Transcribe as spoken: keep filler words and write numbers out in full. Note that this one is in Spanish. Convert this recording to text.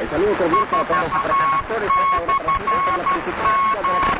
saludo cordial para todos los supercantores, por favor, para la principal